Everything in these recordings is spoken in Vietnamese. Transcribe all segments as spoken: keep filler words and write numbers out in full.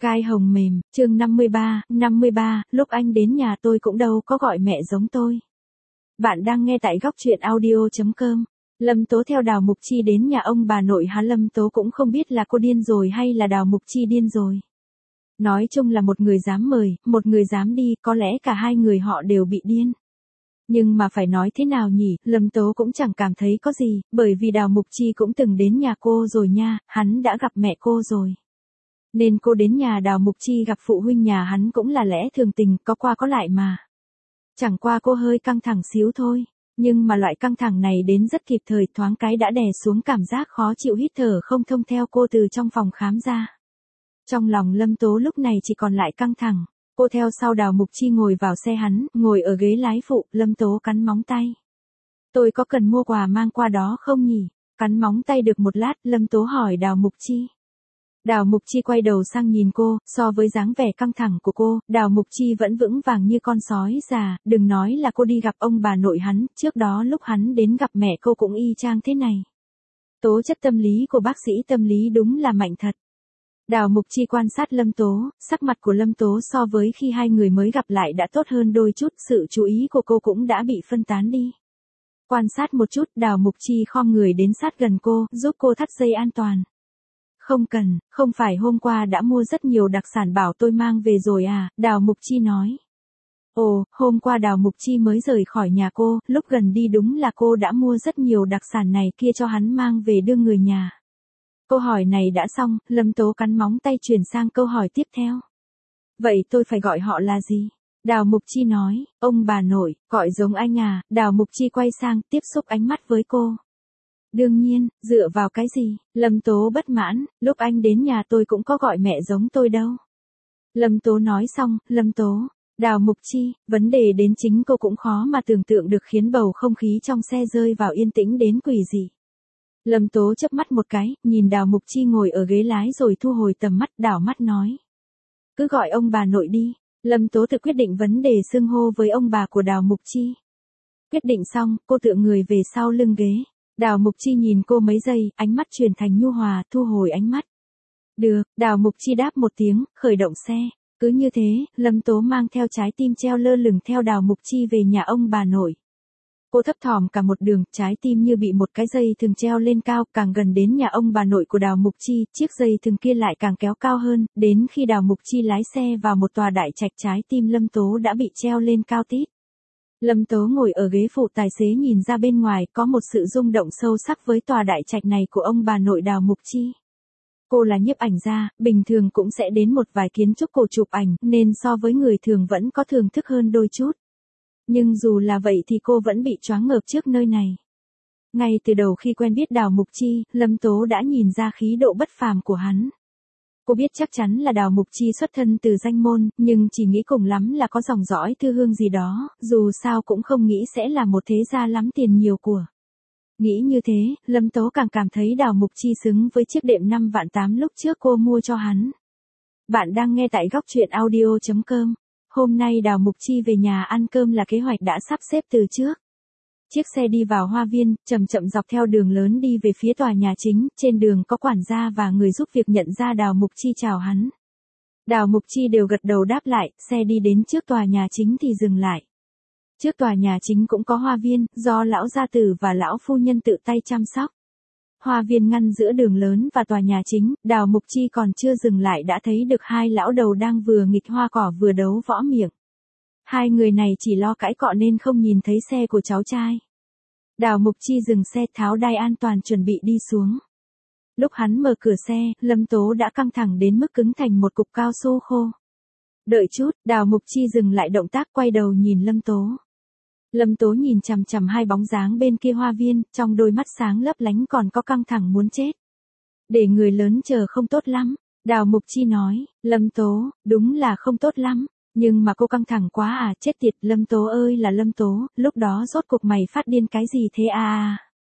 Gai hồng mềm, chương năm mươi ba, năm mươi ba, lúc anh đến nhà tôi cũng đâu có gọi mẹ giống tôi. Bạn đang nghe tại góc truyện audio chấm com. Lâm Tố theo Đào Mục Chi đến nhà ông bà nội hả? Lâm Tố cũng không biết là cô điên rồi hay là Đào Mục Chi điên rồi. Nói chung là một người dám mời, một người dám đi, có lẽ cả hai người họ đều bị điên. Nhưng mà phải nói thế nào nhỉ, Lâm Tố cũng chẳng cảm thấy có gì, bởi vì Đào Mục Chi cũng từng đến nhà cô rồi nha, hắn đã gặp mẹ cô rồi. Nên cô đến nhà Đào Mục Chi gặp phụ huynh nhà hắn cũng là lẽ thường tình, có qua có lại mà. Chẳng qua cô hơi căng thẳng xíu thôi, nhưng mà loại căng thẳng này đến rất kịp thời, thoáng cái đã đè xuống cảm giác khó chịu hít thở không thông theo cô từ trong phòng khám ra. Trong lòng Lâm Tố lúc này chỉ còn lại căng thẳng, cô theo sau Đào Mục Chi ngồi vào xe hắn, ngồi ở ghế lái phụ, Lâm Tố cắn móng tay. Tôi có cần mua quà mang qua đó không nhỉ? Cắn móng tay được một lát, Lâm Tố hỏi Đào Mục Chi. Đào Mục Chi quay đầu sang nhìn cô, so với dáng vẻ căng thẳng của cô, Đào Mục Chi vẫn vững vàng như con sói già, đừng nói là cô đi gặp ông bà nội hắn, trước đó lúc hắn đến gặp mẹ cô cũng y chang thế này. Tố chất tâm lý của bác sĩ tâm lý đúng là mạnh thật. Đào Mục Chi quan sát Lâm Tố, sắc mặt của Lâm Tố so với khi hai người mới gặp lại đã tốt hơn đôi chút, sự chú ý của cô cũng đã bị phân tán đi. Quan sát một chút, Đào Mục Chi khom người đến sát gần cô, giúp cô thắt dây an toàn. Không cần, không phải hôm qua đã mua rất nhiều đặc sản bảo tôi mang về rồi à, Đào Mục Chi nói. Ồ, hôm qua Đào Mục Chi mới rời khỏi nhà cô, lúc gần đi đúng là cô đã mua rất nhiều đặc sản này kia cho hắn mang về đưa người nhà. Câu hỏi này đã xong, Lâm Tố cắn móng tay chuyển sang câu hỏi tiếp theo. Vậy tôi phải gọi họ là gì? Đào Mục Chi nói, ông bà nội, gọi giống anh à, Đào Mục Chi quay sang, tiếp xúc ánh mắt với cô. Đương nhiên, dựa vào cái gì? Lâm Tố bất mãn, lúc anh đến nhà tôi cũng có gọi mẹ giống tôi đâu. Lâm Tố nói xong, Lâm Tố, Đào Mục Chi, vấn đề đến chính cô cũng khó mà tưởng tượng được, khiến bầu không khí trong xe rơi vào yên tĩnh đến quỷ dị. Lâm Tố chớp mắt một cái, nhìn Đào Mục Chi ngồi ở ghế lái rồi thu hồi tầm mắt, đảo mắt nói. Cứ gọi ông bà nội đi. Lâm Tố tự quyết định vấn đề xưng hô với ông bà của Đào Mục Chi. Quyết định xong, cô tựa người về sau lưng ghế. Đào Mục Chi nhìn cô mấy giây, ánh mắt chuyển thành nhu hòa, thu hồi ánh mắt. Được, Đào Mục Chi đáp một tiếng, khởi động xe. Cứ như thế, Lâm Tố mang theo trái tim treo lơ lửng theo Đào Mục Chi về nhà ông bà nội. Cô thấp thỏm cả một đường, trái tim như bị một cái dây thừng treo lên cao, càng gần đến nhà ông bà nội của Đào Mục Chi, chiếc dây thừng kia lại càng kéo cao hơn, đến khi Đào Mục Chi lái xe vào một tòa đại trạch, trái tim Lâm Tố đã bị treo lên cao tít. Lâm Tố ngồi ở ghế phụ tài xế nhìn ra bên ngoài, có một sự rung động sâu sắc với tòa đại trạch này của ông bà nội Đào Mục Chi. Cô là nhiếp ảnh gia, bình thường cũng sẽ đến một vài kiến trúc cổ chụp ảnh, nên so với người thường vẫn có thưởng thức hơn đôi chút. Nhưng dù là vậy thì cô vẫn bị choáng ngợp trước nơi này. Ngay từ đầu khi quen biết Đào Mục Chi, Lâm Tố đã nhìn ra khí độ bất phàm của hắn. Cô biết chắc chắn là Đào Mục Chi xuất thân từ danh môn, nhưng chỉ nghĩ cùng lắm là có dòng dõi thư hương gì đó, dù sao cũng không nghĩ sẽ là một thế gia lắm tiền nhiều của. Nghĩ như thế, Lâm Tố càng cảm thấy Đào Mục Chi xứng với chiếc đệm năm vạn tám lúc trước cô mua cho hắn. Bạn đang nghe tại góc truyện audio chấm com. Hôm nay Đào Mục Chi về nhà ăn cơm là kế hoạch đã sắp xếp từ trước. Chiếc xe đi vào hoa viên, chậm chậm dọc theo đường lớn đi về phía tòa nhà chính, trên đường có quản gia và người giúp việc nhận ra Đào Mục Chi chào hắn. Đào Mục Chi đều gật đầu đáp lại, xe đi đến trước tòa nhà chính thì dừng lại. Trước tòa nhà chính cũng có hoa viên, do lão gia tử và lão phu nhân tự tay chăm sóc. Hoa viên ngăn giữa đường lớn và tòa nhà chính, Đào Mục Chi còn chưa dừng lại đã thấy được hai lão đầu đang vừa nghịch hoa cỏ vừa đấu võ miệng. Hai người này chỉ lo cãi cọ nên không nhìn thấy xe của cháu trai. Đào Mục Chi dừng xe, tháo đai an toàn chuẩn bị đi xuống. Lúc hắn mở cửa xe, Lâm Tố đã căng thẳng đến mức cứng thành một cục cao su khô. Đợi chút, Đào Mục Chi dừng lại động tác, quay đầu nhìn Lâm Tố. Lâm Tố nhìn chằm chằm hai bóng dáng bên kia hoa viên, trong đôi mắt sáng lấp lánh còn có căng thẳng muốn chết. Để người lớn chờ không tốt lắm, Đào Mục Chi nói. Lâm Tố, đúng là không tốt lắm, nhưng mà cô căng thẳng quá à, chết tiệt. Lâm Tố ơi là Lâm Tố, lúc đó rốt cuộc mày phát điên cái gì thế à?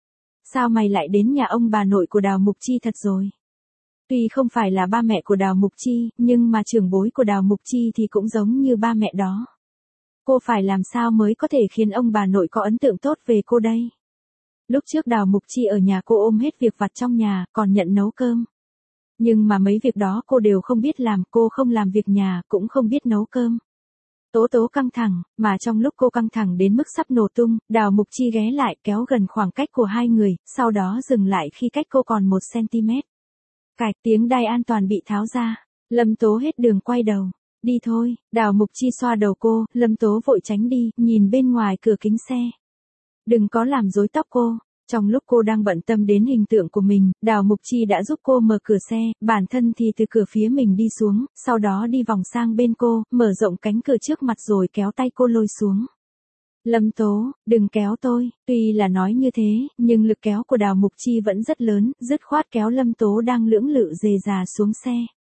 Sao mày lại đến nhà ông bà nội của Đào Mục Chi thật rồi? Tuy không phải là ba mẹ của Đào Mục Chi, nhưng mà trưởng bối của Đào Mục Chi thì cũng giống như ba mẹ đó. Cô phải làm sao mới có thể khiến ông bà nội có ấn tượng tốt về cô đây? Lúc trước Đào Mục Chi ở nhà cô ôm hết việc vặt trong nhà, còn nhận nấu cơm. Nhưng mà mấy việc đó cô đều không biết làm, cô không làm việc nhà, cũng không biết nấu cơm. Tố Tố căng thẳng, mà trong lúc cô căng thẳng đến mức sắp nổ tung, Đào Mục Chi ghé lại kéo gần khoảng cách của hai người, sau đó dừng lại khi cách cô còn một xăng-ti-mét. Cạch, tiếng đai an toàn bị tháo ra. Lâm Tố hết đường quay đầu. Đi thôi, Đào Mục Chi xoa đầu cô, Lâm Tố vội tránh đi, nhìn bên ngoài cửa kính xe. Đừng có làm rối tóc cô. Trong lúc cô đang bận tâm đến hình tượng của mình, Đào Mục Chi đã giúp cô mở cửa xe, bản thân thì từ cửa phía mình đi xuống, sau đó đi vòng sang bên cô, mở rộng cánh cửa trước mặt rồi kéo tay cô lôi xuống. Lâm Tố, đừng kéo tôi, tuy là nói như thế, nhưng lực kéo của Đào Mục Chi vẫn rất lớn, dứt khoát kéo Lâm Tố đang lưỡng lự dề dà xuống xe.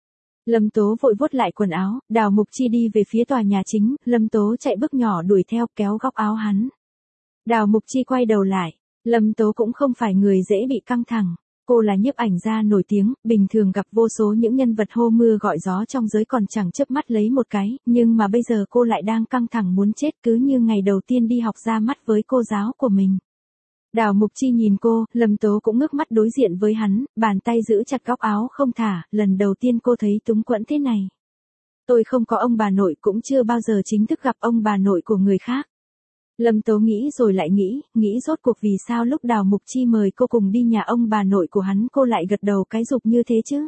Lâm Tố vội vuốt lại quần áo, Đào Mục Chi đi về phía tòa nhà chính, Lâm Tố chạy bước nhỏ đuổi theo kéo góc áo hắn. Đào Mục Chi quay đầu lại. Lâm Tố cũng không phải người dễ bị căng thẳng. Cô là nhiếp ảnh gia nổi tiếng, bình thường gặp vô số những nhân vật hô mưa gọi gió trong giới còn chẳng chớp mắt lấy một cái, nhưng mà bây giờ cô lại đang căng thẳng muốn chết cứ như ngày đầu tiên đi học ra mắt với cô giáo của mình. Đào Mục Chi nhìn cô, Lâm Tố cũng ngước mắt đối diện với hắn, bàn tay giữ chặt góc áo không thả, lần đầu tiên cô thấy túng quẫn thế này. Tôi không có ông bà nội cũng chưa bao giờ chính thức gặp ông bà nội của người khác. Lâm Tố nghĩ rồi lại nghĩ, nghĩ rốt cuộc vì sao lúc Đào Mục Chi mời cô cùng đi nhà ông bà nội của hắn cô lại gật đầu cái rụp như thế chứ?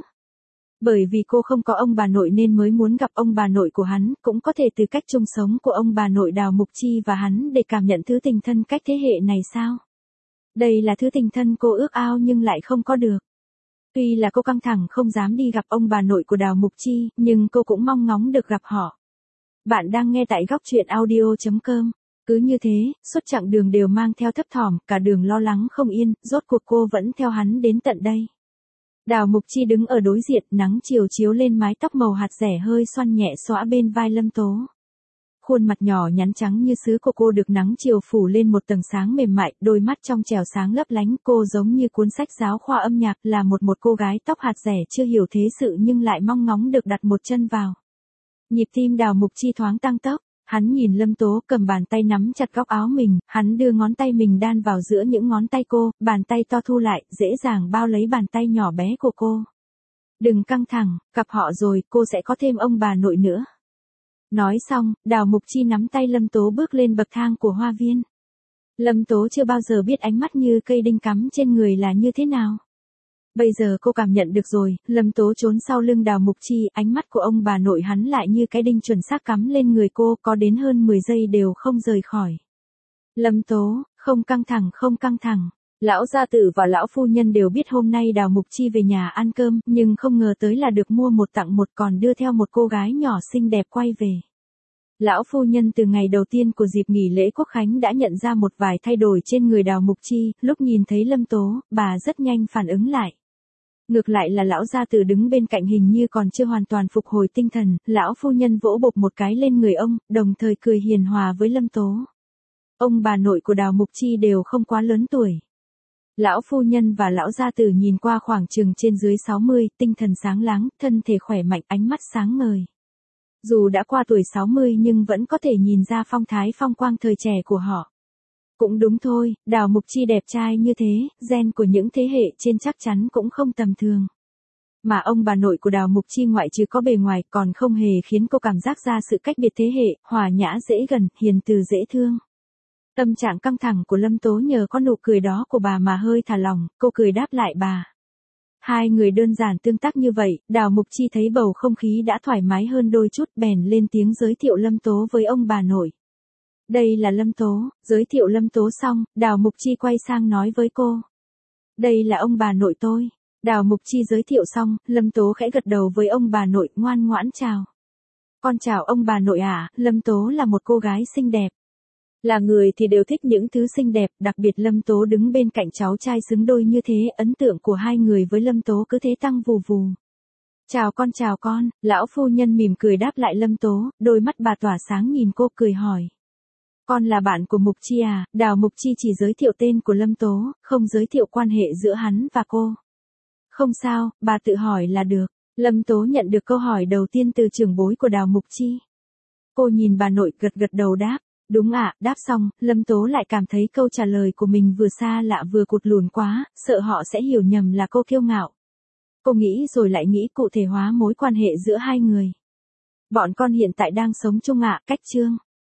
Bởi vì cô không có ông bà nội nên mới muốn gặp ông bà nội của hắn, cũng có thể từ cách chung sống của ông bà nội Đào Mục Chi và hắn để cảm nhận thứ tình thân cách thế hệ này sao? Đây là thứ tình thân cô ước ao nhưng lại không có được. Tuy là cô căng thẳng không dám đi gặp ông bà nội của Đào Mục Chi, nhưng cô cũng mong ngóng được gặp họ. Bạn đang nghe tại góc truyện audio chấm com. Cứ như thế, suốt chặng đường đều mang theo thấp thỏm, cả đường lo lắng không yên, rốt cuộc cô vẫn theo hắn đến tận đây. Đào Mục Chi đứng ở đối diện, nắng chiều chiếu lên mái tóc màu hạt rẻ hơi xoăn nhẹ xõa bên vai Lâm Tố. Khuôn mặt nhỏ nhắn trắng như sứ của cô được nắng chiều phủ lên một tầng sáng mềm mại, đôi mắt trong trẻo sáng lấp lánh, cô giống như cuốn sách giáo khoa âm nhạc, là một một cô gái tóc hạt rẻ chưa hiểu thế sự nhưng lại mong ngóng được đặt một chân vào. Nhịp tim Đào Mục Chi thoáng tăng tốc. Hắn nhìn Lâm Tố cầm bàn tay nắm chặt góc áo mình, hắn đưa ngón tay mình đan vào giữa những ngón tay cô, bàn tay to thu lại, dễ dàng bao lấy bàn tay nhỏ bé của cô. Đừng căng thẳng, gặp họ rồi, cô sẽ có thêm ông bà nội nữa. Nói xong, Đào Mục Chi nắm tay Lâm Tố bước lên bậc thang của hoa viên. Lâm Tố chưa bao giờ biết ánh mắt như cây đinh cắm trên người là như thế nào. Bây giờ cô cảm nhận được rồi, Lâm Tố trốn sau lưng Đào Mục Chi, ánh mắt của ông bà nội hắn lại như cái đinh chuẩn xác cắm lên người cô, có đến hơn mười giây đều không rời khỏi. Lâm Tố, không căng thẳng không căng thẳng. Lão gia tử và lão phu nhân đều biết hôm nay Đào Mục Chi về nhà ăn cơm, nhưng không ngờ tới là được mua một tặng một còn đưa theo một cô gái nhỏ xinh đẹp quay về. Lão phu nhân từ ngày đầu tiên của dịp nghỉ lễ Quốc Khánh đã nhận ra một vài thay đổi trên người Đào Mục Chi, lúc nhìn thấy Lâm Tố, bà rất nhanh phản ứng lại. Ngược lại là lão gia tử đứng bên cạnh hình như còn chưa hoàn toàn phục hồi tinh thần, lão phu nhân vỗ bộp một cái lên người ông, đồng thời cười hiền hòa với Lâm Tố. Ông bà nội của Đào Mục Chi đều không quá lớn tuổi. Lão phu nhân và lão gia tử nhìn qua khoảng chừng trên dưới sáu mươi, tinh thần sáng láng, thân thể khỏe mạnh, ánh mắt sáng ngời. Dù đã qua tuổi sáu mươi nhưng vẫn có thể nhìn ra phong thái phong quang thời trẻ của họ. Cũng đúng thôi, Đào Mục Chi đẹp trai như thế, gen của những thế hệ trên chắc chắn cũng không tầm thường. Mà ông bà nội của Đào Mục Chi ngoại trừ có bề ngoài còn không hề khiến cô cảm giác ra sự cách biệt thế hệ, hòa nhã dễ gần, hiền từ dễ thương. Tâm trạng căng thẳng của Lâm Tố nhờ có nụ cười đó của bà mà hơi thả lỏng, cô cười đáp lại bà. Hai người đơn giản tương tác như vậy, Đào Mục Chi thấy bầu không khí đã thoải mái hơn đôi chút, bèn lên tiếng giới thiệu Lâm Tố với ông bà nội. Đây là Lâm Tố, giới thiệu Lâm Tố xong, Đào Mục Chi quay sang nói với cô. Đây là ông bà nội tôi. Đào Mục Chi giới thiệu xong, Lâm Tố khẽ gật đầu với ông bà nội, ngoan ngoãn chào. Con chào ông bà nội ạ, à, Lâm Tố là một cô gái xinh đẹp. Là người thì đều thích những thứ xinh đẹp, đặc biệt Lâm Tố đứng bên cạnh cháu trai xứng đôi như thế, ấn tượng của hai người với Lâm Tố cứ thế tăng vù vù. Chào con chào con, lão phu nhân mỉm cười đáp lại Lâm Tố, đôi mắt bà tỏa sáng nhìn cô cười hỏi. Con là bạn của Mục Chi à? Đào Mục Chi chỉ giới thiệu tên của Lâm Tố, không giới thiệu quan hệ giữa hắn và cô. Không sao, bà tự hỏi là được. Lâm Tố nhận được câu hỏi đầu tiên từ trưởng bối của Đào Mục Chi. Cô nhìn bà nội gật gật đầu đáp. Đúng ạ, à, đáp xong, Lâm Tố lại cảm thấy câu trả lời của mình vừa xa lạ vừa cụt lùn quá, sợ họ sẽ hiểu nhầm là cô kiêu ngạo. Cô nghĩ rồi lại nghĩ cụ thể hóa mối quan hệ giữa hai người. Bọn con hiện tại đang sống chung ạ, cách Trương.